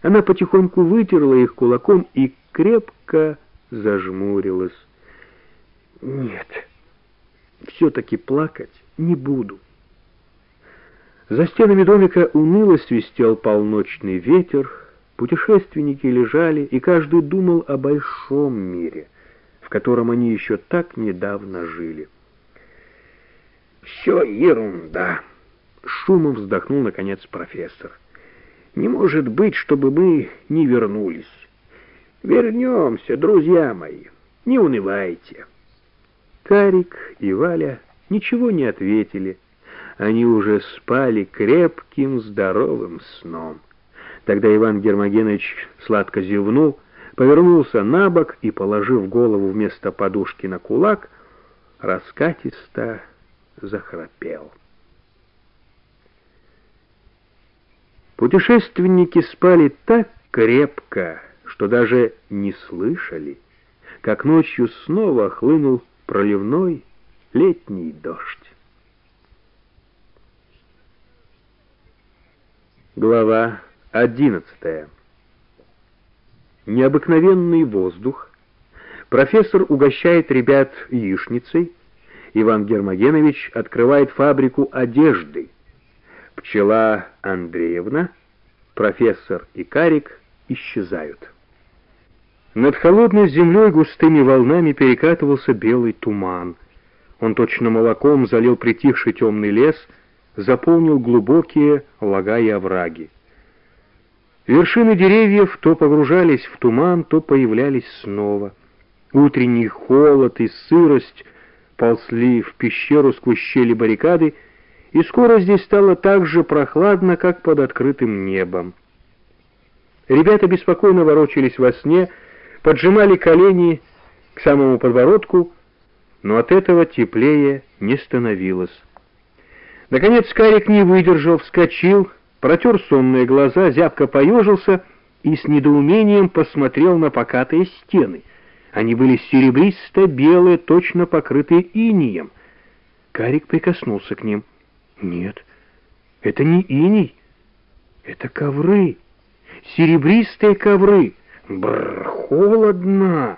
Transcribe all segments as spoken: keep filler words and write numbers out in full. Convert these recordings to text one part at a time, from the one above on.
Она потихоньку вытерла их кулаком и крепко зажмурилась. Нет, все-таки плакать не буду. За стенами домика уныло свистел полночный ветер, путешественники лежали, и каждый думал о большом мире, в котором они еще так недавно жили. «Все ерунда!» — шумом вздохнул, наконец, профессор. «Не может быть, чтобы мы не вернулись. Вернемся, друзья мои, не унывайте». Карик и Валя ничего не ответили. Они уже спали крепким, здоровым сном. Тогда Иван Гермогенович сладко зевнул, повернулся на бок и, положив голову вместо подушки на кулак, раскатисто захрапел. Путешественники спали так крепко, что даже не слышали, как ночью снова хлынул проливной летний дождь. Глава одиннадцатая. Необыкновенный воздух. Профессор угощает ребят яичницей. Иван Гермогенович открывает фабрику одежды. Пчела Андреевна, профессор и Карик исчезают. Над холодной землей густыми волнами перекатывался белый туман. Он точно молоком залил притихший темный лес, заполнил глубокие лага и овраги. Вершины деревьев то погружались в туман, то появлялись снова. Утренний холод и сырость ползли в пещеру сквозь щели баррикады, и скоро здесь стало так же прохладно, как под открытым небом. Ребята беспокойно ворочались во сне, поджимали колени к самому подбородку, но от этого теплее не становилось. Наконец Карик не выдержал, вскочил, протер сонные глаза, зябко поежился и с недоумением посмотрел на покатые стены. Они были серебристо-белые, точно покрытые инеем. Карик прикоснулся к ним. Нет, это не иней, это ковры, серебристые ковры. Бррр, холодно.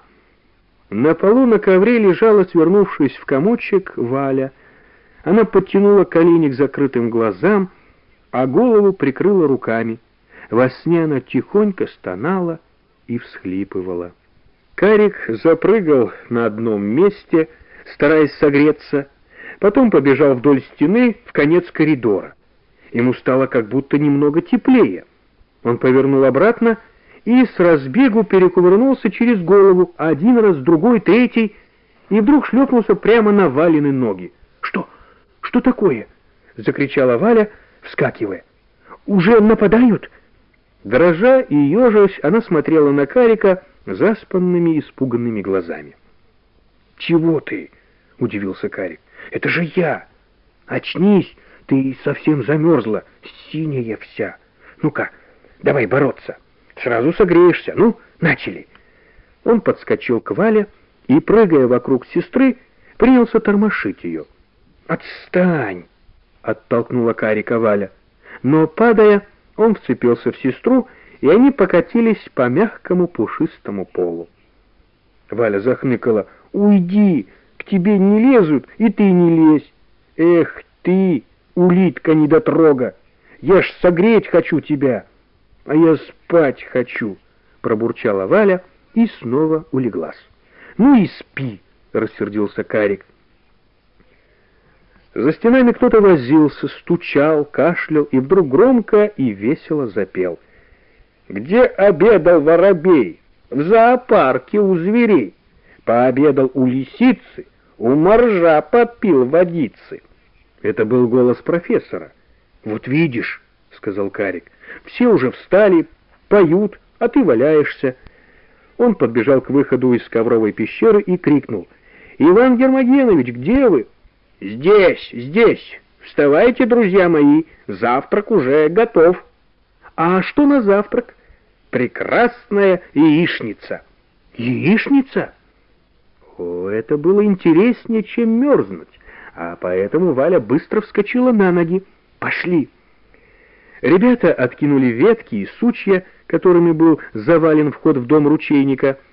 На полу на ковре лежала, свернувшись в комочек, Валя. Она подтянула колени к закрытым глазам, а голову прикрыла руками. Во сне она тихонько стонала и всхлипывала. Карик запрыгал на одном месте, стараясь согреться, потом побежал вдоль стены в конец коридора. Ему стало как будто немного теплее. Он повернул обратно и с разбегу перекувырнулся через голову, один раз, другой, третий, и вдруг шлепнулся прямо на Валины ноги. «Что? Что такое?» — закричала Валя, вскакивая. «Уже нападают?» Дрожа и ежась, она смотрела на Карика заспанными, испуганными глазами. «Чего ты?» — удивился Карик. «Это же я! Очнись, ты совсем замерзла, синяя вся. Ну-ка, давай бороться, сразу согреешься. Ну, начали!» Он подскочил к Вале и, прыгая вокруг сестры, принялся тормошить ее. «Отстань!» — оттолкнула Карика Валя. Но, падая, он вцепился в сестру, и они покатились по мягкому пушистому полу. Валя захныкала. «Уйди! К тебе не лезут, и ты не лезь! Эх ты, улитка недотрога! Я ж согреть хочу тебя, а я спать хочу!» Пробурчала Валя и снова улеглась. «Ну и спи!» — рассердился Карик. За стенами кто-то возился, стучал, кашлял и вдруг громко и весело запел. «Где обедал воробей? В зоопарке у зверей. Пообедал у лисицы, у моржа попил водицы». Это был голос профессора. «Вот видишь», — сказал Карик, — «все уже встали, поют, а ты валяешься». Он подбежал к выходу из ковровой пещеры и крикнул: «Иван Гермогенович, где вы?» «Здесь, здесь! Вставайте, друзья мои, завтрак уже готов». «А что на завтрак?» «Прекрасная яичница». «Яичница?» О, это было интереснее, чем мерзнуть, а поэтому Валя быстро вскочила на ноги. «Пошли!» Ребята откинули ветки и сучья, которыми был завален вход в дом ручейника,